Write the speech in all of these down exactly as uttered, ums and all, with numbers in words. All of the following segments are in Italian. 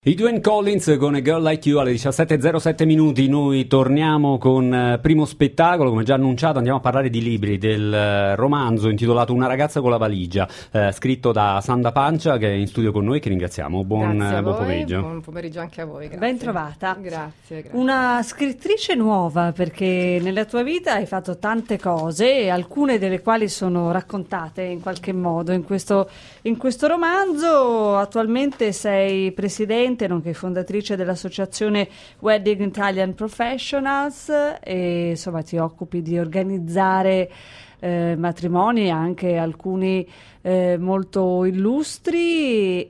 I Duane Collins con A Girl Like You alle diciassette e zero sette minuti. Noi torniamo con eh, primo spettacolo, come già annunciato andiamo a parlare di libri, del eh, romanzo intitolato Una ragazza con la valigia, eh, scritto da Sanda Pancia, che è in studio con noi, che ringraziamo. Buon, Grazie a buon voi, pomeriggio. Buon pomeriggio anche a voi. Grazie. Ben trovata. Grazie, grazie. Una scrittrice nuova, perché nella tua vita hai fatto tante cose, e alcune delle quali sono raccontate in qualche modo in questo, in questo romanzo. Attualmente sei presidente nonché fondatrice dell'associazione Wedding Italian Professionals e insomma ti occupi di organizzare eh, matrimoni, anche alcuni eh, molto illustri,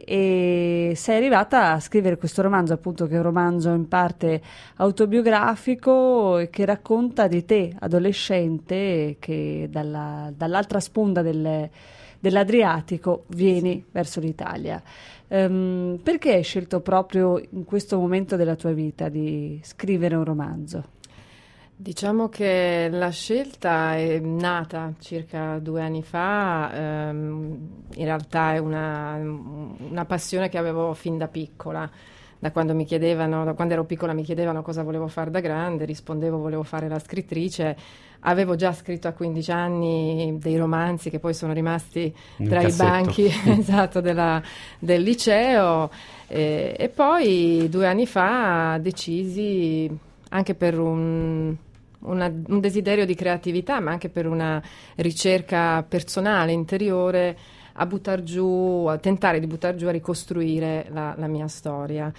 e sei arrivata a scrivere questo romanzo, appunto, che è un romanzo in parte autobiografico e che racconta di te adolescente che dalla, dall'altra sponda del, dell'Adriatico vieni verso l'Italia. Um, perché hai scelto proprio in questo momento della tua vita di scrivere un romanzo? Diciamo che la scelta è nata circa due anni fa, ehm, in realtà è una, una passione che avevo fin da piccola. Da quando mi chiedevano, da quando ero piccola mi chiedevano cosa volevo fare da grande, rispondevo volevo fare la scrittrice. Avevo già scritto a quindici anni dei romanzi che poi sono rimasti Nel tra cassetto. i banchi esatto, della, del liceo, e, e poi due anni fa decisi, anche per un, una, un desiderio di creatività, ma anche per una ricerca personale, interiore, a buttar giù, a tentare di buttare giù, a ricostruire la, la mia storia.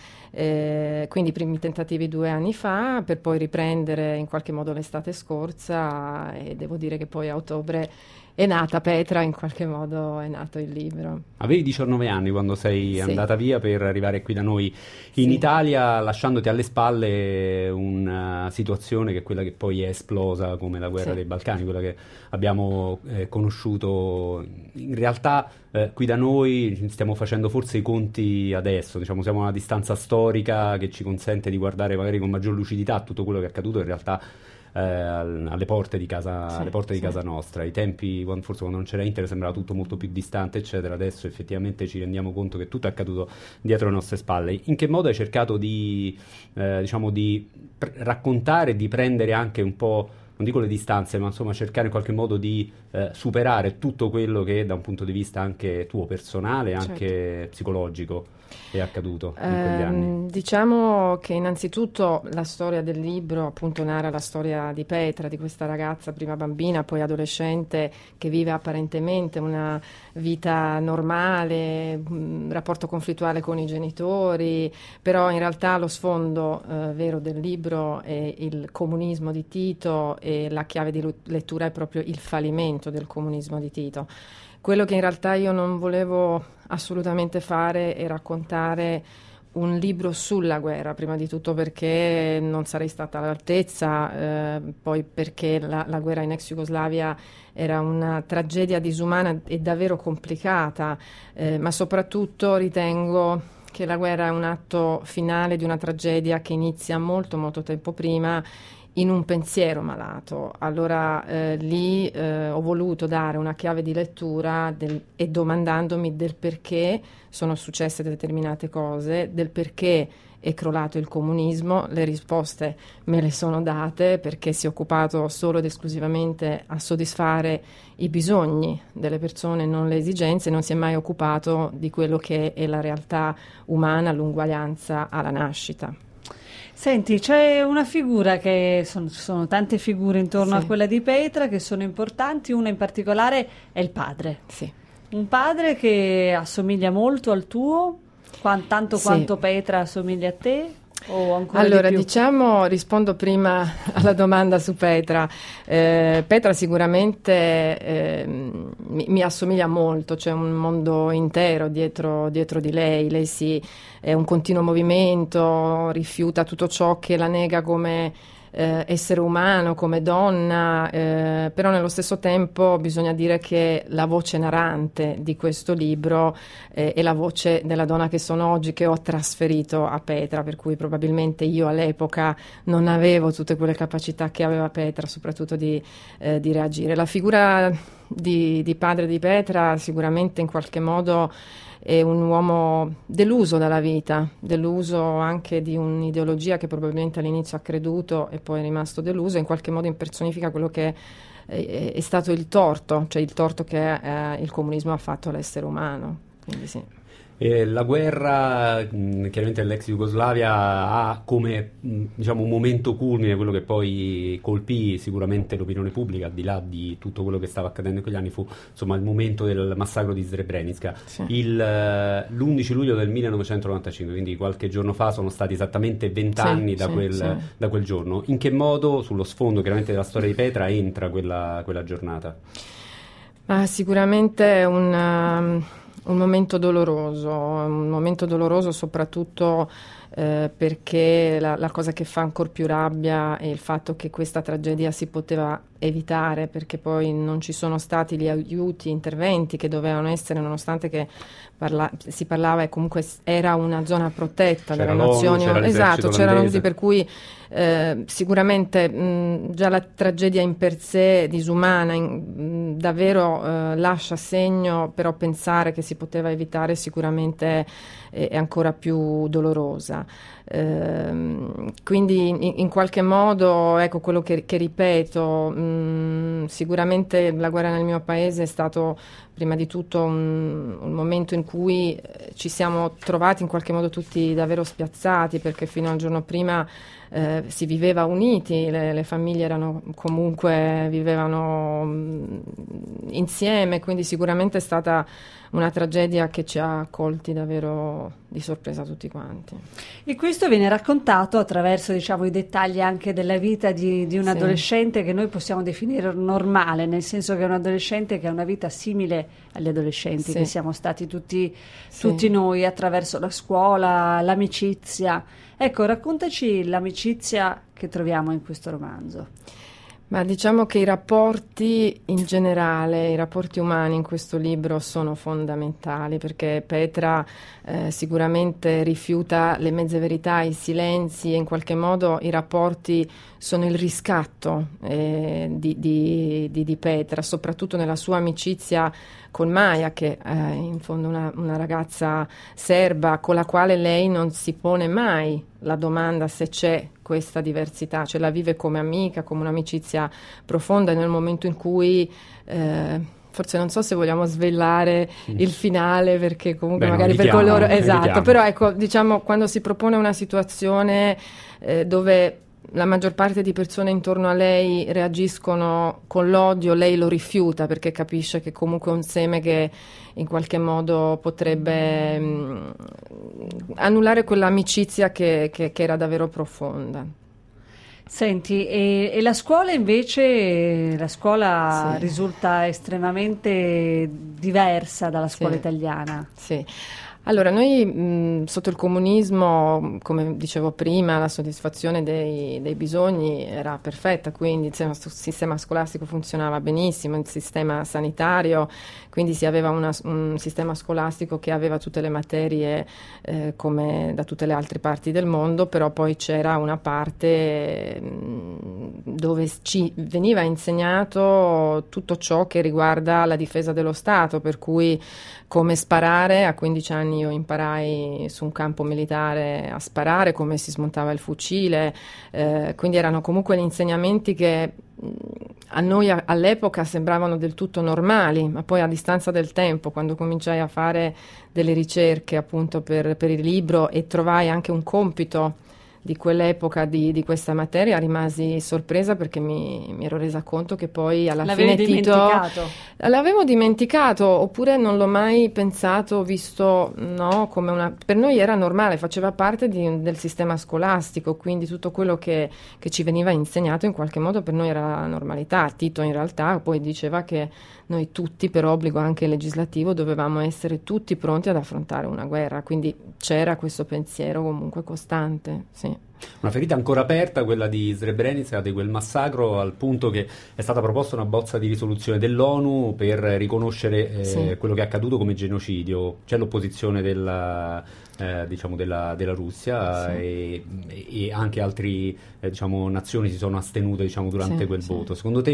Eh, quindi i primi tentativi due anni fa, per poi riprendere in qualche modo l'estate scorsa, e devo dire che poi a ottobre è nata Petra, in qualche modo è nato il libro. Avevi diciannove anni quando sei Sì. andata via per arrivare qui da noi in Sì. Italia, lasciandoti alle spalle una situazione che è quella che poi è esplosa come la guerra Sì. dei Balcani, quella che abbiamo eh, conosciuto. In realtà eh, qui da noi stiamo facendo forse i conti adesso, diciamo, siamo a una distanza storica che ci consente di guardare magari con maggior lucidità tutto quello che è accaduto in realtà Eh, alle porte di casa, Sì, alle porte sì. di casa nostra. I tempi, quando, forse quando non c'era internet, sembrava tutto molto più distante, eccetera. Adesso effettivamente ci rendiamo conto che tutto è accaduto dietro le nostre spalle. In che modo hai cercato di, eh, diciamo, di pr- raccontare, di prendere anche un po', non dico le distanze, ma insomma cercare in qualche modo di eh, superare tutto quello che da un punto di vista anche tuo personale, anche Certo. psicologico, è accaduto in quegli anni? Ehm, diciamo che innanzitutto la storia del libro appunto narra la storia di Petra, di questa ragazza, prima bambina, poi adolescente, che vive apparentemente una vita normale, un rapporto conflittuale con i genitori, però in realtà lo sfondo eh, vero del libro è il comunismo di Tito, e la chiave di lettura è proprio il fallimento del comunismo di Tito. Quello che in realtà io non volevo assolutamente fare è raccontare un libro sulla guerra, prima di tutto perché non sarei stata all'altezza, eh, poi perché la, la guerra in ex Jugoslavia era una tragedia disumana e davvero complicata, eh, ma soprattutto ritengo che la guerra è un atto finale di una tragedia che inizia molto molto tempo prima, in un pensiero malato. Allora eh, lì eh, ho voluto dare una chiave di lettura del, e domandandomi del perché sono successe determinate cose, del perché è crollato il comunismo. Le risposte me le sono date, perché si è occupato solo ed esclusivamente a soddisfare i bisogni delle persone, non le esigenze, non si è mai occupato di quello che è la realtà umana, l'uguaglianza alla nascita. Senti, c'è una figura che sono, ci sono tante figure intorno Sì. a quella di Petra che sono importanti, una in particolare è il padre. Sì. Un padre che assomiglia molto al tuo, quan- tanto Sì. quanto Petra assomiglia a te, o ancora Allora, di più? diciamo, rispondo prima alla domanda su Petra. Eh, Petra sicuramente eh, mi, mi assomiglia molto, c'è un mondo intero dietro, dietro di lei. Lei si, è un continuo movimento, rifiuta tutto ciò che la nega come eh, essere umano, come donna, eh, però nello stesso tempo bisogna dire che la voce narrante di questo libro eh, è la voce della donna che sono oggi, che ho trasferito a Petra, per cui probabilmente io all'epoca non avevo tutte quelle capacità che aveva Petra, soprattutto di, eh, di reagire. La figura di, di padre di Petra sicuramente in qualche modo è un uomo deluso dalla vita, deluso anche di un'ideologia che probabilmente all'inizio ha creduto e poi è rimasto deluso, in qualche modo impersonifica quello che è, è stato il torto, cioè il torto che eh, il comunismo ha fatto all'essere umano. Quindi sì. Eh, la guerra, mh, chiaramente nell'ex Jugoslavia, ha come mh, diciamo un momento culmine quello che poi colpì sicuramente l'opinione pubblica, al di là di tutto quello che stava accadendo in quegli anni, fu insomma il momento del massacro di Srebrenica. Sì. Il, uh, l'undici luglio del millenovecentonovantacinque, quindi qualche giorno fa, sono stati esattamente vent'anni Sì, da, sì, quel, sì. da quel giorno. In che modo, sullo sfondo chiaramente della storia di Petra, entra quella, quella giornata? Ah, sicuramente è un... Um... Un momento doloroso, un momento doloroso soprattutto eh, perché la, la cosa che fa ancora più rabbia è il fatto che questa tragedia si poteva evitare, perché poi non ci sono stati gli aiuti, interventi che dovevano essere, nonostante che parla- si parlava e comunque era una zona protetta c'era dalle Nazioni Unite. Esatto, c'erano olandese. tutti, per cui eh, sicuramente mh, già la tragedia in per sé disumana in, mh, davvero eh, lascia segno, però pensare che si poteva evitare sicuramente è, è ancora più dolorosa. Eh, quindi in, in qualche modo, ecco, quello che, che ripeto, mh, sicuramente la guerra nel mio paese è stato prima di tutto un, un momento in cui ci siamo trovati in qualche modo tutti davvero spiazzati, perché fino al giorno prima eh, si viveva uniti, le, le famiglie erano comunque, vivevano mh, insieme, quindi sicuramente è stata una tragedia che ci ha colti davvero di sorpresa tutti quanti. E questo viene raccontato attraverso, diciamo, i dettagli anche della vita di, di un Sì. adolescente che noi possiamo definire normale, nel senso che è un adolescente che ha una vita simile agli adolescenti Sì. che siamo stati tutti, Sì. tutti noi, attraverso la scuola, l'amicizia. Ecco, raccontaci l'amicizia che troviamo in questo romanzo. Ma diciamo che i rapporti in generale, i rapporti umani in questo libro sono fondamentali, perché Petra eh, sicuramente rifiuta le mezze verità, i silenzi, e in qualche modo i rapporti sono il riscatto eh, di, di, di, di Petra, soprattutto nella sua amicizia con Maja, che è in fondo una, una ragazza serba con la quale lei non si pone mai la domanda se c'è questa diversità, cioè la vive come amica, come un'amicizia profonda. Nel momento in cui eh, forse non so se vogliamo svelare mm. il finale, perché comunque Beh, magari evitiamo, per coloro esatto, evitiamo. Però ecco, diciamo, quando si propone una situazione eh, dove la maggior parte di persone intorno a lei reagiscono con l'odio, lei lo rifiuta perché capisce che comunque è un seme che in qualche modo potrebbe mh, annullare quell'amicizia che, che, che era davvero profonda. Senti, e, e la scuola invece, la scuola Sì. risulta estremamente diversa dalla scuola Sì. italiana. Sì. Allora, noi mh, sotto il comunismo, come dicevo prima, la soddisfazione dei, dei bisogni era perfetta, quindi il sistema, il sistema scolastico funzionava benissimo, il sistema sanitario, quindi si aveva una, un sistema scolastico che aveva tutte le materie eh, come da tutte le altre parti del mondo, però poi c'era una parte mh, dove ci veniva insegnato tutto ciò che riguarda la difesa dello Stato, per cui come sparare. A quindici anni io imparai su un campo militare a sparare, come si smontava il fucile, eh, quindi erano comunque gli insegnamenti che mh, a noi a, all'epoca sembravano del tutto normali, ma poi a distanza del tempo, quando cominciai a fare delle ricerche appunto per, per il libro e trovai anche un compito di quell'epoca di, di questa materia, rimasi sorpresa perché mi, mi ero resa conto che poi alla L'avevi fine Tito dimenticato. l'avevo dimenticato, oppure non l'ho mai pensato, visto, no, come una, per noi era normale, faceva parte di, del sistema scolastico, quindi tutto quello che, che ci veniva insegnato in qualche modo per noi era la normalità. Tito in realtà poi diceva che noi tutti, per obbligo anche legislativo, dovevamo essere tutti pronti ad affrontare una guerra, quindi c'era questo pensiero comunque costante, sì. Una ferita ancora aperta, quella di Srebrenica, di quel massacro, al punto che è stata proposta una bozza di risoluzione dell'ONU per riconoscere eh, Sì. quello che è accaduto come genocidio. C'è l'opposizione della, eh, diciamo della, della Russia, Sì. e, e anche altre eh, diciamo, nazioni si sono astenute, diciamo, durante Sì, quel sì. voto. Secondo te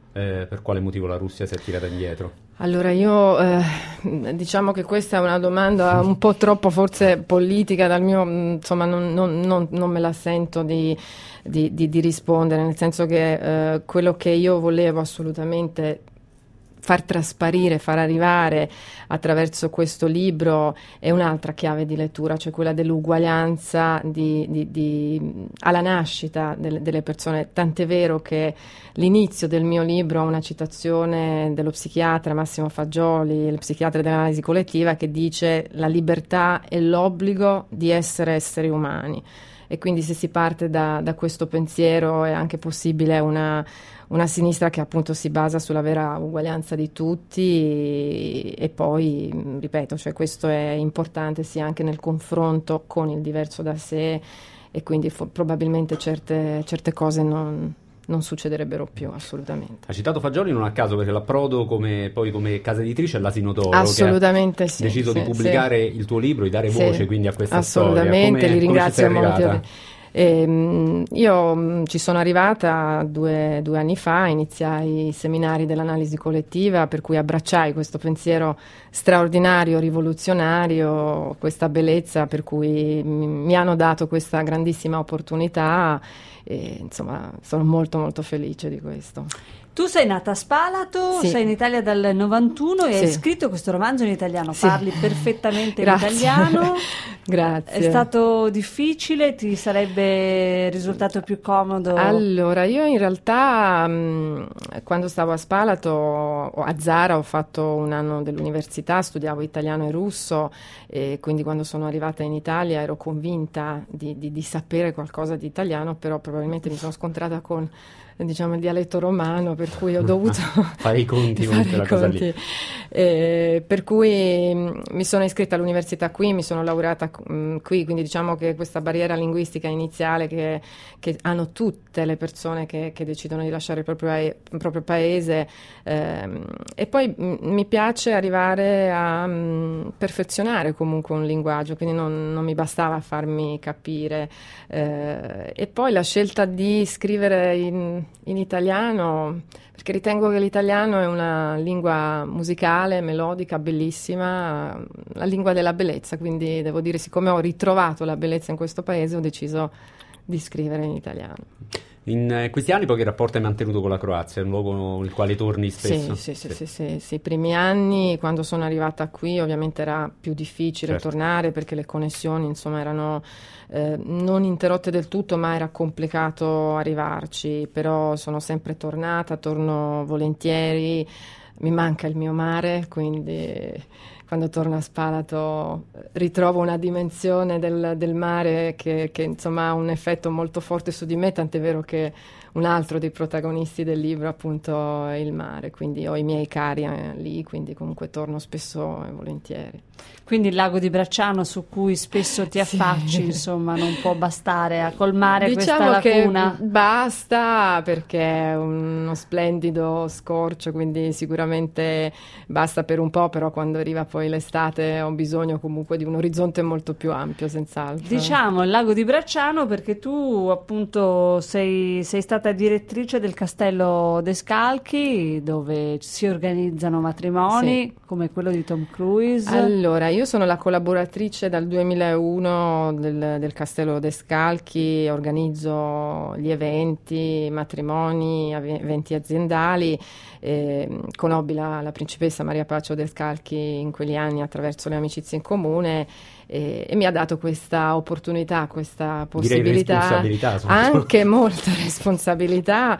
eh, per quale motivo la Russia si è tirata indietro? Allora io eh, diciamo che questa è una domanda un po' troppo forse politica dal mio, insomma non, non, non, non me la sento di, di, di, di rispondere, nel senso che eh, quello che io volevo assolutamente far trasparire, far arrivare attraverso questo libro è un'altra chiave di lettura, cioè quella dell'uguaglianza di, di, di, alla nascita delle, delle persone. Tant'è vero che l'inizio del mio libro ha una citazione dello psichiatra Massimo Fagioli, il psichiatra dell'analisi collettiva, che dice: la libertà è l'obbligo di essere esseri umani. E quindi se si parte da, da questo pensiero è anche possibile una, una sinistra che appunto si basa sulla vera uguaglianza di tutti. E poi, ripeto, cioè questo è importante sia anche nel confronto con il diverso da sé, e quindi fo- probabilmente certe, certe cose non... non succederebbero più, assolutamente. Ha citato Fagioli non a caso, perché l'approdo come, poi come casa editrice è l'Asino d'Oro, assolutamente che ha sì, deciso sì, di pubblicare sì. il tuo libro, di dare sì, voce quindi a questa assolutamente, storia. Come, li ringrazio come ci sei molto. Eh, io mh, ci sono arrivata due, due anni fa, iniziai i seminari dell'analisi collettiva, per cui abbracciai questo pensiero straordinario, rivoluzionario, questa bellezza, per cui mi, mi hanno dato questa grandissima opportunità. E, insomma, sono molto molto felice di questo. Tu sei nata a Spalato, sì. sei in Italia dal novantuno e sì. hai scritto questo romanzo in italiano, sì. parli perfettamente Grazie. l'italiano. Grazie. È stato difficile? Ti sarebbe risultato più comodo? Allora, io in realtà mh, quando stavo a Spalato, a Zara, ho fatto un anno dell'università, studiavo italiano e russo, e quindi quando sono arrivata in Italia ero convinta di, di, di sapere qualcosa di italiano, però probabilmente mi sono scontrata con, diciamo, il dialetto romano, per cui ho dovuto fare i conti con fare quella i cosa conti. lì. Eh, per cui mh, mi sono iscritta all'università qui, mi sono laureata mh, qui, quindi diciamo che questa barriera linguistica iniziale che, che hanno tutte le persone che, che decidono di lasciare il proprio, il proprio paese, ehm, e poi mh, mi piace arrivare a mh, perfezionare comunque un linguaggio, quindi non, non mi bastava farmi capire, eh, e poi la scelta di scrivere in in italiano, perché ritengo che l'italiano è una lingua musicale, melodica, bellissima, la lingua della bellezza, quindi devo dire, siccome ho ritrovato la bellezza in questo paese, ho deciso di scrivere in italiano. In questi anni poi che rapporto hai mantenuto con la Croazia? È un luogo nel quale torni spesso? Sì, sì, sì, sì, sì, sì. I primi anni, quando sono arrivata qui, ovviamente era più difficile certo. tornare, perché le connessioni, insomma, erano eh, non interrotte del tutto, ma era complicato arrivarci, però sono sempre tornata, torno volentieri, mi manca il mio mare, quindi quando torno a Spalato ritrovo una dimensione del, del mare che, che insomma ha un effetto molto forte su di me, tant'è vero che un altro dei protagonisti del libro appunto è il mare, quindi ho i miei cari eh, lì, quindi comunque torno spesso e volentieri. Quindi il lago di Bracciano, su cui spesso ti affacci, sì. insomma, non può bastare a colmare diciamo questa lacuna? Che basta, perché è uno splendido scorcio, quindi sicuramente basta per un po', però quando arriva poi l'estate ho bisogno comunque di un orizzonte molto più ampio, senz'altro. Diciamo il lago di Bracciano perché tu appunto sei, sei stata direttrice del Castello Descalchi, dove si organizzano matrimoni, sì. come quello di Tom Cruise. Allora, io sono la collaboratrice dal duemilauno del, del Castello Descalchi, organizzo gli eventi, matrimoni, eventi aziendali. Eh, conobbi la, la principessa Maria Pacio Descalchi in quegli anni attraverso le amicizie in comune, eh, e mi ha dato questa opportunità, questa possibilità, responsabilità, anche molta responsabilità,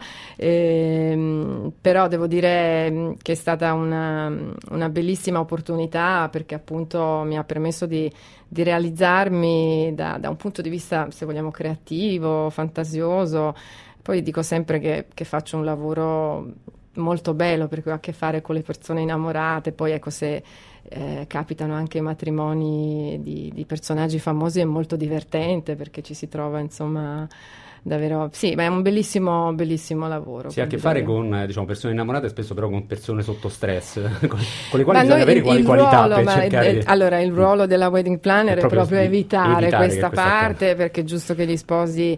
eh, però devo dire che è stata una, una bellissima opportunità, perché appunto mi ha permesso di, di realizzarmi da, da un punto di vista, se vogliamo, creativo, fantasioso. Poi dico sempre che, che faccio un lavoro molto bello, perché ho a che fare con le persone innamorate, poi ecco, se eh, capitano anche matrimoni di, di personaggi famosi, è molto divertente perché ci si trova insomma davvero, sì, ma è un bellissimo bellissimo lavoro. Si ha a che fare con eh, diciamo persone innamorate, spesso però con persone sotto stress con, con le quali ma bisogna avere il, quali il qualità ruolo, per ma cercare è, di... allora il ruolo della wedding planner è proprio, è proprio evitare, evitare questa parte questa perché è giusto che gli sposi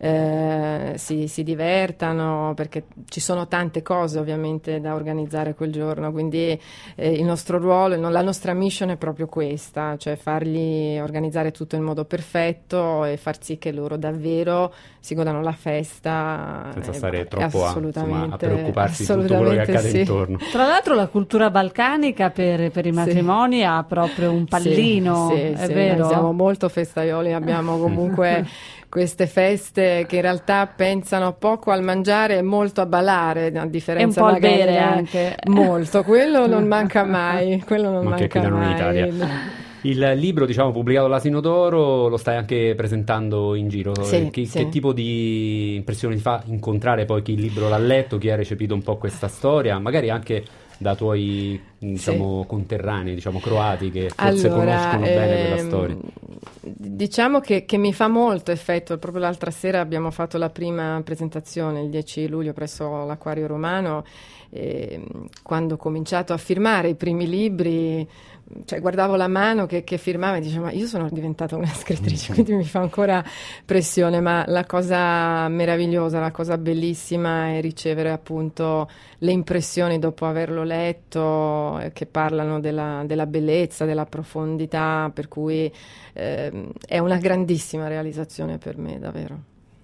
eh, si, si divertano, perché ci sono tante cose ovviamente da organizzare quel giorno, quindi eh, il nostro ruolo, la nostra mission è proprio questa, cioè fargli organizzare tutto in modo perfetto e far sì che loro davvero si godano la festa senza eh, stare troppo a, insomma, a preoccuparsi di tutto assolutamente quello che accade sì. intorno. Tra l'altro la cultura balcanica per, per i matrimoni sì. ha proprio un pallino, sì, sì, è sì, vero? Siamo molto festaioli, abbiamo comunque queste feste che in realtà pensano poco al mangiare e molto a ballare, a differenza e un po' magari al bere anche. Molto, quello non manca mai, quello non Ma manca che mai. in Italia. Il libro, diciamo, pubblicato all'Asino d'Oro, lo stai anche presentando in giro. Sì, che, sì. che tipo di impressione ti fa incontrare poi chi il libro l'ha letto, chi ha recepito un po' questa storia, magari anche da tuoi, diciamo, sì. conterranei, diciamo, croati, che forse allora, conoscono ehm, bene quella storia? Diciamo che, che mi fa molto effetto. Proprio l'altra sera abbiamo fatto la prima presentazione, il dieci luglio, presso l'Acquario Romano. E quando ho cominciato a firmare i primi libri, cioè guardavo la mano che, che firmava e dicevo, ma io sono diventata una scrittrice, quindi mi fa ancora pressione, ma la cosa meravigliosa, la cosa bellissima è ricevere appunto le impressioni dopo averlo letto, eh, che parlano della, della bellezza, della profondità, per cui eh, è una grandissima realizzazione per me, davvero.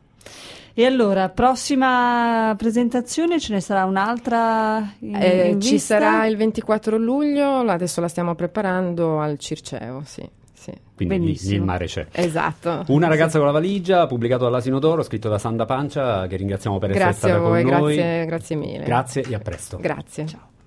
E allora, prossima presentazione, ce ne sarà un'altra in, eh, in ci vista? sarà il ventiquattro luglio, adesso la stiamo preparando al Circeo, sì. sì. Quindi lì, lì il mare c'è. Esatto. Una ragazza sì. con la valigia, pubblicato dall'Asino d'Oro, scritto da Sanda Pancia, che ringraziamo per grazie essere stata a voi, con noi. Grazie, grazie mille. Grazie e a presto. Grazie. Ciao.